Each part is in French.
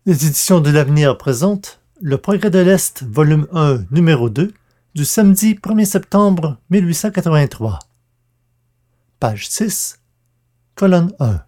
Les éditions de l'Avenir présentent Le Progrès de l'Est, volume 1, numéro 2, du samedi 1er septembre 1883. Page 6, colonne 1.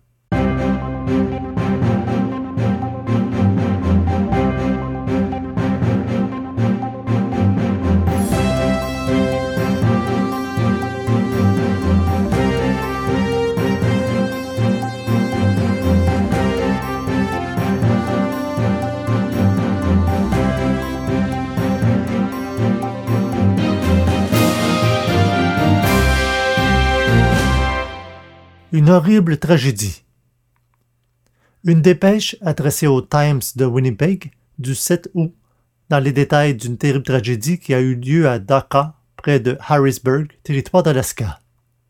Une horrible tragédie. Une dépêche adressée au Times de Winnipeg du 7 août dans les détails d'une terrible tragédie qui a eu lieu à Daka, près de Harrisburg, territoire d'Alaska.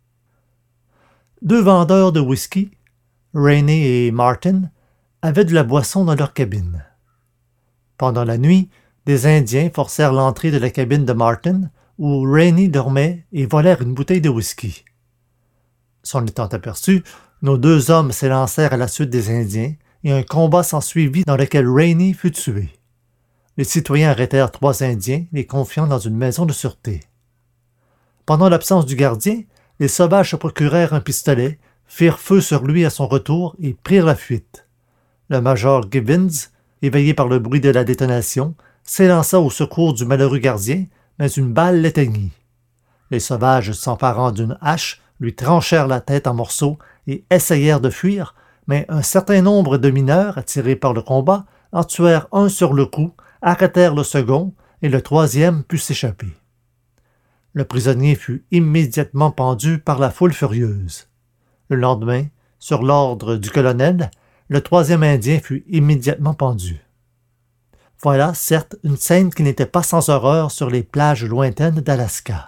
Deux vendeurs de whisky, Rainey et Martin, avaient de la boisson dans leur cabine. Pendant la nuit, des Indiens forcèrent l'entrée de la cabine de Martin, où Rainey dormait, et volèrent une bouteille de whisky. S'en étant aperçus, nos deux hommes s'élancèrent à la suite des Indiens et un combat s'ensuivit dans lequel Rainey fut tué. Les citoyens arrêtèrent trois Indiens, les confiant dans une maison de sûreté. Pendant l'absence du gardien, les sauvages se procurèrent un pistolet, firent feu sur lui à son retour et prirent la fuite. Le major Gibbons, éveillé par le bruit de la détonation, s'élança au secours du malheureux gardien, mais une balle l'éteignit. Les sauvages, s'emparant d'une hache, lui tranchèrent la tête en morceaux et essayèrent de fuir, mais un certain nombre de mineurs, attirés par le combat, en tuèrent un sur le coup, arrêtèrent le second, et le troisième put s'échapper. Le prisonnier fut immédiatement pendu par la foule furieuse. Le lendemain, sur l'ordre du colonel, le troisième Indien fut immédiatement pendu. Voilà, certes, une scène qui n'était pas sans horreur sur les plages lointaines d'Alaska.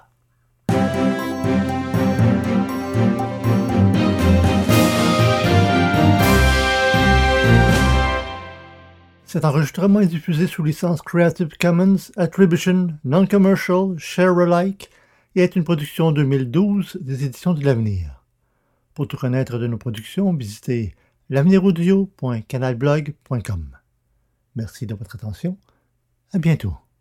Cet enregistrement est diffusé sous licence Creative Commons Attribution Non-Commercial Share-alike et est une production 2012 des éditions de l'Avenir. Pour tout connaître de nos productions, visitez l'aveniraudio.canalblog.com. Merci de votre attention. À bientôt.